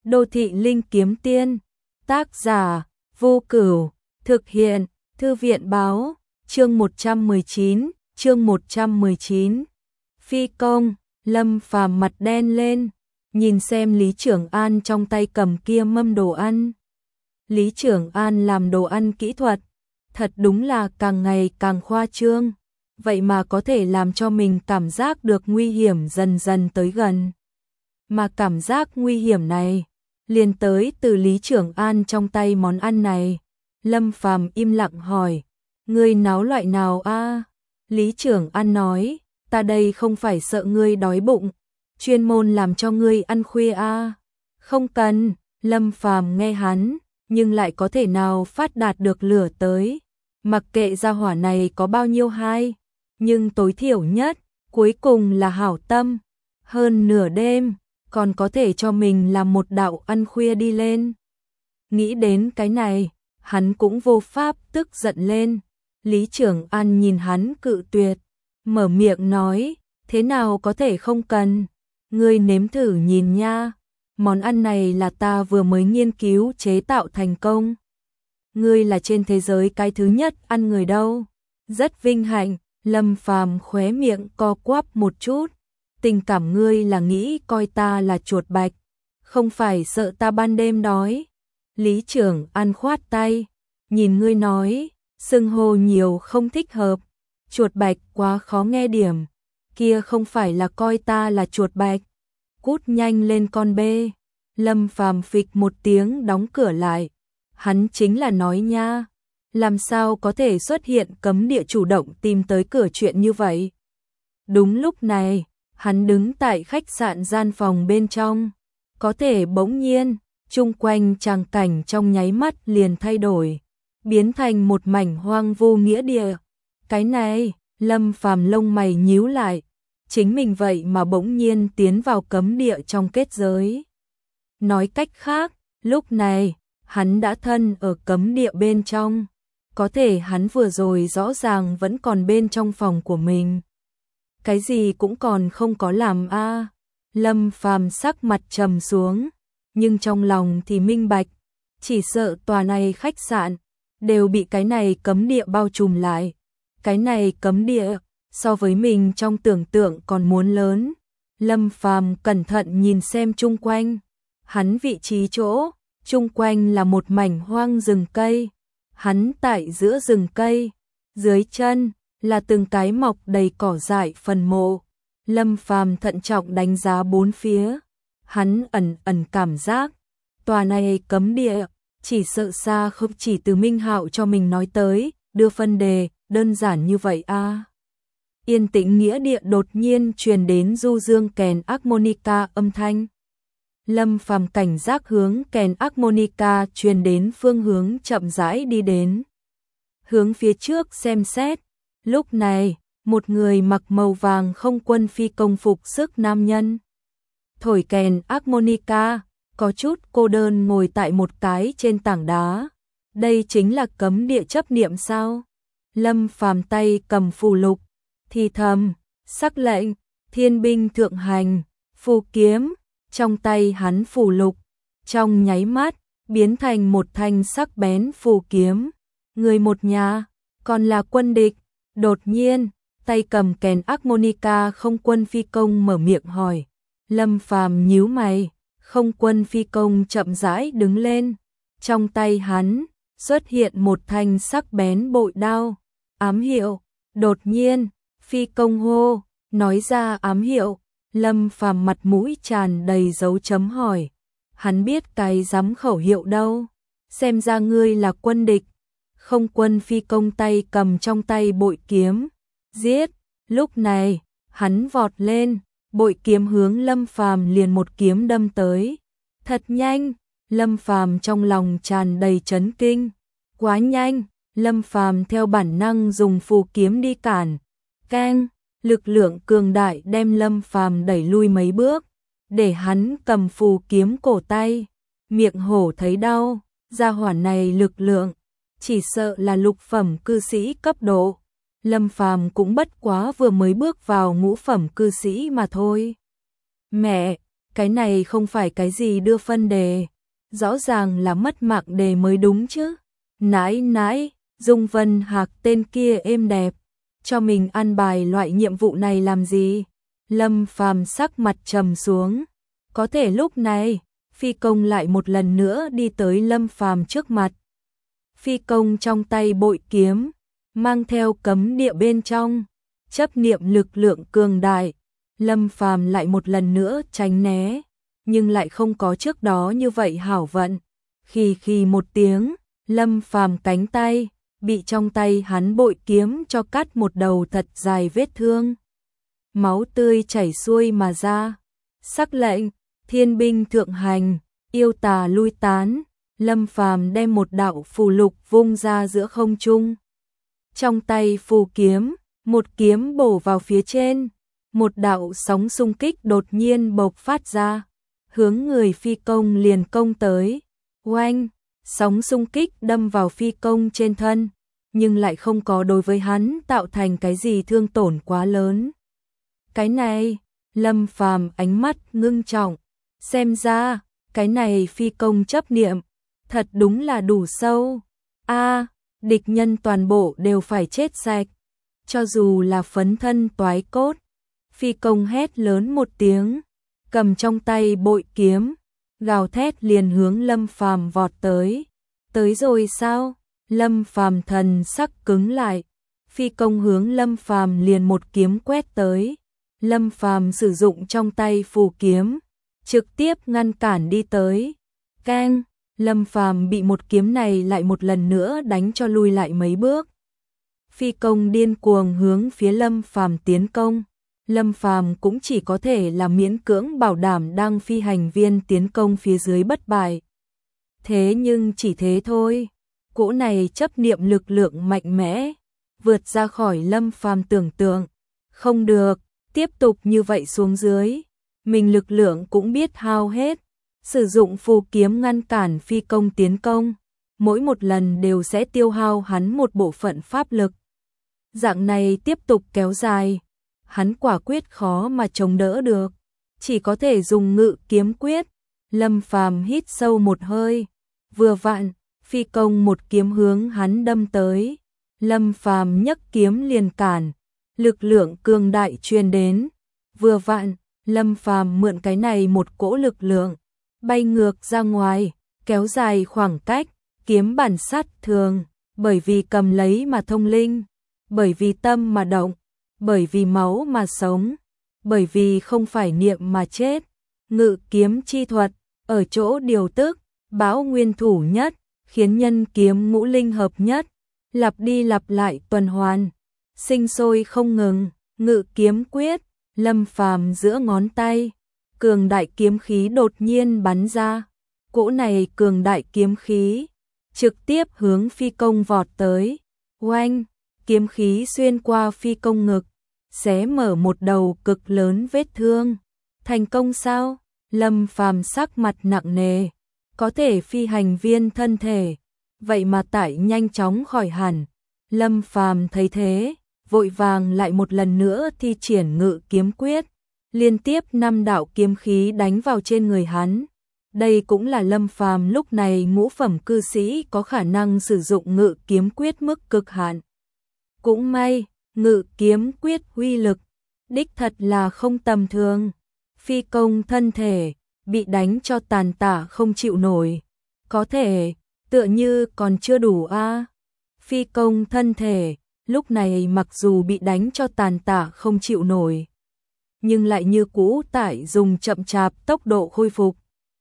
Đô thị linh kiếm tiên, tác giả, Vô Cửu, thực hiện, Thư viện báo, chương 119. Phi công, Lâm Phàm mặt đen lên, nhìn xem Lý Trưởng An trong tay cầm kia mâm đồ ăn. Lý Trưởng An làm đồ ăn kỹ thuật, thật đúng là càng ngày càng khoa trương, vậy mà có thể làm cho mình cảm giác được nguy hiểm dần dần tới gần. Mà cảm giác nguy hiểm này, liền tới từ Lý Trưởng An trong tay món ăn này. Lâm Phàm im lặng hỏi, ngươi nấu loại nào a? Lý Trưởng An nói, ta đây không phải sợ ngươi đói bụng, chuyên môn làm cho ngươi ăn khuya a. Không cần, Lâm Phàm nghe hắn, nhưng lại có thể nào phát đạt được lửa tới. Mặc kệ gia hỏa này có bao nhiêu hay, nhưng tối thiểu nhất, cuối cùng là hảo tâm. Hơn nửa đêm, còn có thể cho mình làm một đạo ăn khuya đi lên. Nghĩ đến cái này, hắn cũng vô pháp tức giận lên. Lý Trưởng An nhìn hắn cự tuyệt, mở miệng nói, thế nào có thể không cần, ngươi nếm thử nhìn nha, món ăn này là ta vừa mới nghiên cứu chế tạo thành công. Ngươi là trên thế giới cái thứ nhất ăn người đâu. Rất vinh hạnh, Lâm Phàm khóe miệng co quắp một chút. Tình cảm ngươi là nghĩ coi ta là chuột bạch, không phải sợ ta ban đêm đói. Lý Trưởng An khoát tay, nhìn ngươi nói, xưng hô nhiều không thích hợp, chuột bạch quá khó nghe điểm, kia không phải là coi ta là chuột bạch. Cút nhanh lên con bê. Lâm Phàm phịch một tiếng đóng cửa lại. Hắn chính là nói nha, làm sao có thể xuất hiện cấm địa chủ động tìm tới cửa chuyện như vậy. Đúng lúc này, hắn đứng tại khách sạn gian phòng bên trong, có thể bỗng nhiên, chung quanh tràng cảnh trong nháy mắt liền thay đổi, biến thành một mảnh hoang vu nghĩa địa. Cái này, Lâm Phàm lông mày nhíu lại, chính mình vậy mà bỗng nhiên tiến vào cấm địa trong kết giới. Nói cách khác, lúc này, hắn đã thân ở cấm địa bên trong, có thể hắn vừa rồi rõ ràng vẫn còn bên trong phòng của mình. Cái gì cũng còn không có làm a. Lâm Phàm sắc mặt trầm xuống, nhưng trong lòng thì minh bạch, chỉ sợ tòa này khách sạn đều bị cái này cấm địa bao trùm lại. Cái này cấm địa so với mình trong tưởng tượng còn muốn lớn. Lâm Phàm cẩn thận nhìn xem chung quanh, hắn vị trí chỗ, chung quanh là một mảnh hoang rừng cây. Hắn tại giữa rừng cây, dưới chân là từng cái mọc đầy cỏ dại phần mộ. Lâm Phàm thận trọng đánh giá bốn phía, hắn ẩn ẩn cảm giác, tòa này cấm địa, chỉ sợ xa không chỉ từ Minh Hạo cho mình nói tới, đưa phân đề, đơn giản như vậy a. Yên tĩnh nghĩa địa đột nhiên truyền đến du dương kèn harmonica âm thanh. Lâm Phàm cảnh giác hướng kèn harmonica truyền đến phương hướng chậm rãi đi đến. Hướng phía trước xem xét, lúc này, một người mặc màu vàng không quân phi công phục sức nam nhân. Thổi kèn harmonica, có chút cô đơn ngồi tại một cái trên tảng đá. Đây chính là cấm địa chấp niệm sao? Lâm Phàm tay cầm phù lục, thì thầm, sắc lệnh, thiên binh thượng hành, phù kiếm. Trong tay hắn phù lục, trong nháy mắt, biến thành một thanh sắc bén phù kiếm. Người một nhà, còn là quân địch. Đột nhiên, tay cầm kèn harmonica không quân phi công mở miệng hỏi. Lâm Phàm nhíu mày, không quân phi công chậm rãi đứng lên. Trong tay hắn, xuất hiện một thanh sắc bén bội đao. Ám hiệu, đột nhiên, phi công hô, nói ra ám hiệu. Lâm Phàm mặt mũi tràn đầy dấu chấm hỏi, hắn biết cái dám khẩu hiệu đâu, xem ra ngươi là quân địch. Không quân phi công tay cầm trong tay bội kiếm, giết. Lúc này, hắn vọt lên, bội kiếm hướng Lâm Phàm liền một kiếm đâm tới. Thật nhanh, Lâm Phàm trong lòng tràn đầy chấn kinh, quá nhanh. Lâm Phàm theo bản năng dùng phù kiếm đi cản, keng. Lực lượng cường đại đem Lâm Phàm đẩy lui mấy bước, để hắn cầm phù kiếm cổ tay. Miệng hổ thấy đau, gia hỏa này lực lượng, chỉ sợ là lục phẩm cư sĩ cấp độ. Lâm Phàm cũng bất quá vừa mới bước vào ngũ phẩm cư sĩ mà thôi. Mẹ, Cái này không phải cái gì đưa phân đề, rõ ràng là mất mạng đề mới đúng chứ. Nãi nãi, Dung Vân Hạc tên kia êm đẹp, cho mình ăn bài loại nhiệm vụ này làm gì? Lâm Phàm sắc mặt trầm xuống. Có thể lúc này, Phi Công lại một lần nữa đi tới Lâm Phàm trước mặt. Phi Công trong tay bội kiếm, mang theo cấm địa bên trong, chấp niệm lực lượng cường đại. Lâm Phàm lại một lần nữa tránh né, nhưng lại không có trước đó như vậy hảo vận. Khì một tiếng, Lâm Phàm cánh tay bị trong tay hắn bội kiếm cho cắt một đầu thật dài vết thương. Máu tươi chảy xuôi mà ra. Sắc lệnh, thiên binh thượng hành, yêu tà lui tán. Lâm Phàm đem một đạo phù lục vung ra giữa không trung. Trong tay phù kiếm, một kiếm bổ vào phía trên, một đạo sóng xung kích đột nhiên bộc phát ra, hướng người Phi Công liền công tới. Oanh, sóng xung kích đâm vào Phi Công trên thân, nhưng lại không có đối với hắn tạo thành cái gì thương tổn quá lớn. Cái này, Lâm Phàm ánh mắt ngưng trọng, xem ra, cái này Phi Công chấp niệm, thật đúng là đủ sâu. A, địch nhân toàn bộ đều phải chết sạch, cho dù là phấn thân toái cốt. Phi Công hét lớn một tiếng, cầm trong tay bội kiếm, gào thét liền hướng Lâm Phàm vọt tới. Tới rồi sao? Lâm Phàm thần sắc cứng lại. Phi Công hướng Lâm Phàm liền một kiếm quét tới. Lâm Phàm sử dụng trong tay phù kiếm, trực tiếp ngăn cản đi tới. Keng, Lâm Phàm bị một kiếm này lại một lần nữa đánh cho lui lại mấy bước. Phi Công điên cuồng hướng phía Lâm Phàm tiến công. Lâm Phàm cũng chỉ có thể là miễn cưỡng bảo đảm đang phi hành viên tiến công phía dưới bất bại. Thế nhưng chỉ thế thôi, cỗ này chấp niệm lực lượng mạnh mẽ, vượt ra khỏi Lâm Phàm tưởng tượng. Không được, tiếp tục như vậy xuống dưới, mình lực lượng cũng biết hao hết. Sử dụng phù kiếm ngăn cản Phi Công tiến công, mỗi một lần đều sẽ tiêu hao hắn một bộ phận pháp lực. Dạng này tiếp tục kéo dài, hắn quả quyết khó mà chống đỡ được, chỉ có thể dùng ngự kiếm quyết. Lâm Phàm hít sâu một hơi, vừa vặn, Phi Công một kiếm hướng hắn đâm tới. Lâm Phàm nhấc kiếm liền cản, lực lượng cường đại truyền đến. Vừa vặn, Lâm Phàm mượn cái này một cỗ lực lượng, bay ngược ra ngoài, kéo dài khoảng cách, kiếm bản sát thường, bởi vì cầm lấy mà thông linh, bởi vì tâm mà động, bởi vì máu mà sống, bởi vì không phải niệm mà chết. Ngự kiếm chi thuật, ở chỗ điều tức, bão nguyên thủ nhất, khiến nhân kiếm ngũ linh hợp nhất, lặp đi lặp lại tuần hoàn, sinh sôi không ngừng. Ngự kiếm quyết, Lâm Phàm giữa ngón tay, cường đại kiếm khí đột nhiên bắn ra. Cỗ này cường đại kiếm khí trực tiếp hướng Phi Công vọt tới. Oanh, kiếm khí xuyên qua Phi Công ngực, xé mở một đầu cực lớn vết thương. Thành công sao? Lâm Phàm sắc mặt nặng nề, có thể phi hành viên thân thể, vậy mà tại nhanh chóng khỏi hẳn. Lâm Phàm thấy thế, vội vàng lại một lần nữa thi triển ngự kiếm quyết, liên tiếp 5 đạo kiếm khí đánh vào trên người hắn. Đây cũng là Lâm Phàm lúc này ngũ phẩm cư sĩ có khả năng sử dụng ngự kiếm quyết mức cực hạn. Cũng may, ngự kiếm quyết uy lực đích thật là không tầm thường. Phi Công thân thể bị đánh cho tàn tả không chịu nổi. Có thể, tựa như còn chưa đủ a. Phi Công thân thể lúc này mặc dù bị đánh cho tàn tả không chịu nổi, nhưng lại như cũ tại dùng chậm chạp tốc độ khôi phục.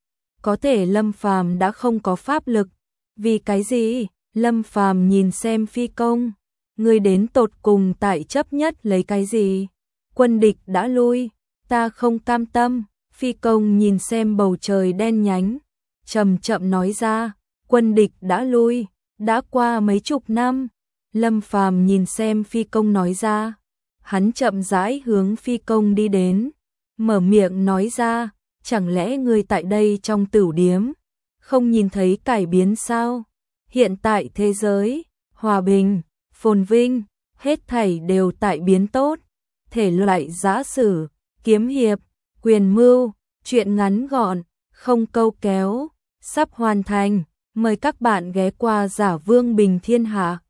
Có thể Lâm Phàm đã không có pháp lực. Vì cái gì? Lâm Phàm nhìn xem Phi Công, ngươi đến tột cùng tại chấp nhất lấy cái gì? Quân địch đã lui, ta không cam tâm. Phi Công nhìn xem bầu trời đen nhánh, chậm chậm nói ra, quân địch đã lui, đã qua mấy chục năm. Lâm Phàm nhìn xem Phi Công nói ra, hắn chậm rãi hướng Phi Công đi đến, mở miệng nói ra, chẳng lẽ ngươi tại đây trong tửu điếm không nhìn thấy cải biến sao? Hiện tại thế giới hòa bình, phồn vinh, hết thảy đều tại biến tốt, thể loại giã sử, kiếm hiệp, quyền mưu, Chuyện ngắn gọn, không câu kéo, sắp hoàn thành. Mời các bạn ghé qua Giả Vương Bình Thiên Hạ.